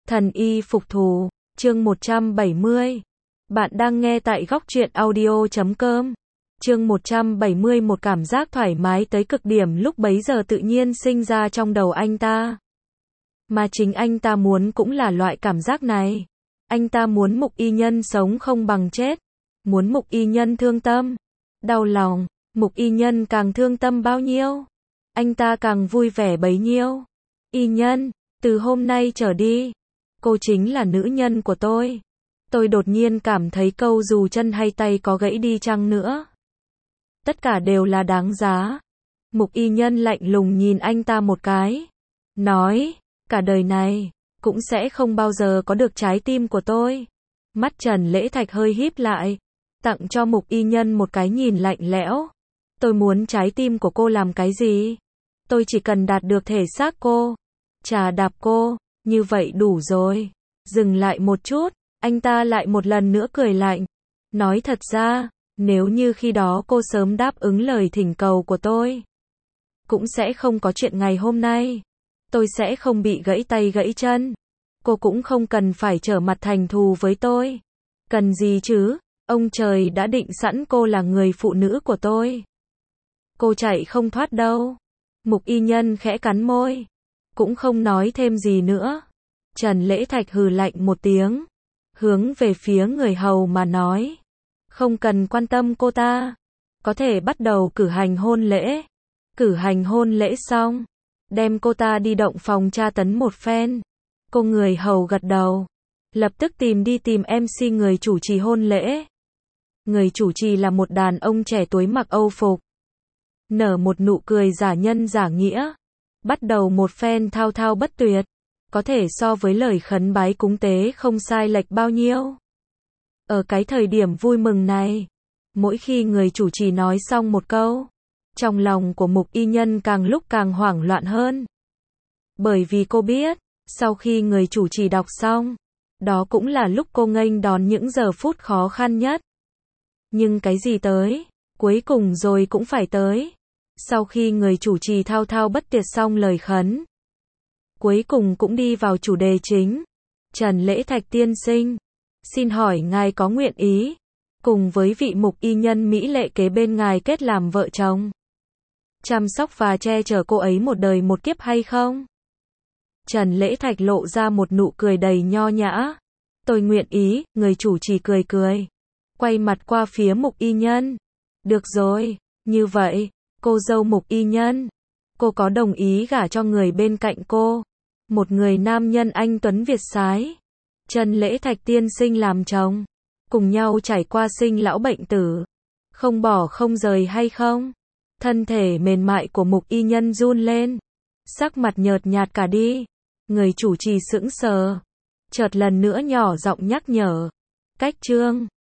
Thần y phục thù, chương 170. Bạn đang nghe tại góc truyện audio.com. Chương 170, một cảm giác thoải mái tới cực điểm lúc bấy giờ tự nhiên sinh ra trong đầu anh ta. Mà chính anh ta muốn cũng là loại cảm giác này. Anh ta muốn Mục Y Nhân sống không bằng chết. Muốn Mục Y Nhân thương tâm, đau lòng. Mục Y Nhân càng thương tâm bao nhiêu, anh ta càng vui vẻ bấy nhiêu. Y Nhân, từ hôm nay trở đi, cô chính là nữ nhân của tôi. Tôi đột nhiên cảm thấy câu dù chân hay tay có gãy đi chăng nữa, tất cả đều là đáng giá. Mục Y Nhân lạnh lùng nhìn anh ta một cái, nói, cả đời này, cũng sẽ không bao giờ có được trái tim của tôi. Mắt Trần Lễ Thạch hơi híp lại, tặng cho Mục Y Nhân một cái nhìn lạnh lẽo. Tôi muốn trái tim của cô làm cái gì? Tôi chỉ cần đạt được thể xác cô, chà đạp cô, như vậy đủ rồi. Dừng lại một chút, anh ta lại một lần nữa cười lạnh. Nói thật ra, nếu như khi đó cô sớm đáp ứng lời thỉnh cầu của tôi, cũng sẽ không có chuyện ngày hôm nay. Tôi sẽ không bị gãy tay gãy chân. Cô cũng không cần phải trở mặt thành thù với tôi. Cần gì chứ? Ông trời đã định sẵn cô là người phụ nữ của tôi. Cô chạy không thoát đâu. Mục Y Nhân khẽ cắn môi, cũng không nói thêm gì nữa. Trần Lễ Thạch hừ lạnh một tiếng, hướng về phía người hầu mà nói, không cần quan tâm cô ta, có thể bắt đầu cử hành hôn lễ. Cử hành hôn lễ xong, đem cô ta đi động phòng tra tấn một phen. Cô người hầu gật đầu, lập tức tìm MC người chủ trì hôn lễ. Người chủ trì là một đàn ông trẻ tuổi mặc Âu phục, nở một nụ cười giả nhân giả nghĩa, bắt đầu một phen thao thao bất tuyệt, có thể so với lời khấn bái cúng tế không sai lệch bao nhiêu. Ở cái thời điểm vui mừng này, mỗi khi người chủ trì nói xong một câu, trong lòng của Mục Y Nhân càng lúc càng hoảng loạn hơn. Bởi vì cô biết, sau khi người chủ trì đọc xong, đó cũng là lúc cô nghênh đón những giờ phút khó khăn nhất. Nhưng cái gì tới, cuối cùng rồi cũng phải tới. Sau khi người chủ trì thao thao bất tuyệt xong lời khấn, cuối cùng cũng đi vào chủ đề chính. Trần Lễ Thạch tiên sinh, xin hỏi ngài có nguyện ý cùng với vị Mục Y Nhân mỹ lệ kế bên ngài kết làm vợ chồng, chăm sóc và che chở cô ấy một đời một kiếp hay không? Trần Lễ Thạch lộ ra một nụ cười đầy nho nhã. Tôi nguyện ý. Người chủ trì cười cười, quay mặt qua phía Mục Y Nhân. Được rồi, như vậy, cô dâu Mục Y Nhân, cô có đồng ý gả cho người bên cạnh cô, một người nam nhân anh tuấn Việt sái, Trần Lễ Thạch tiên sinh làm chồng, cùng nhau trải qua sinh lão bệnh tử, không bỏ không rời hay không? Thân thể mềm mại của Mục Y Nhân run lên, sắc mặt nhợt nhạt cả đi. Người chủ trì sững sờ, chợt lần nữa nhỏ giọng nhắc nhở, cách chương